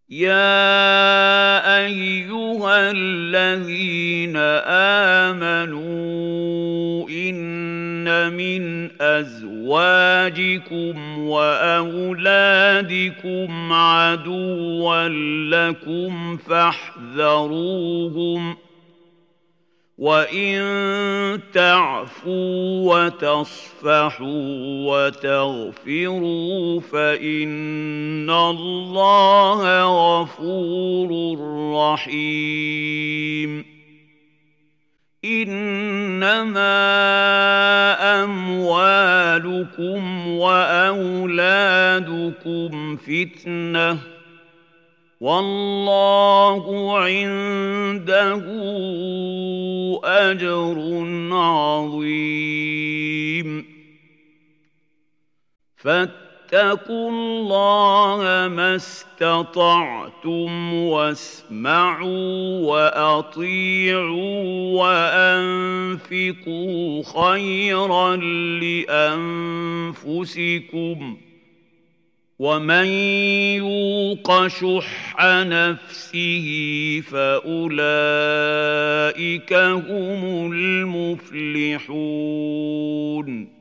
يا أيها الذين آمنوا إن من أزواجكم وأولادكم عدوا لكم فاحذروهم وإن تعفوا وتصفحوا وتغفروا فإن الله غفور رحيم إنما أموالكم وأولادكم فتنة والله عنده أجر عظيم فاتقوا الله ما استطعتم واسمعوا وأطيعوا وأنفقوا خيرا لأنفسكم ومن يوق شح نفسه فأولئك هم المفلحون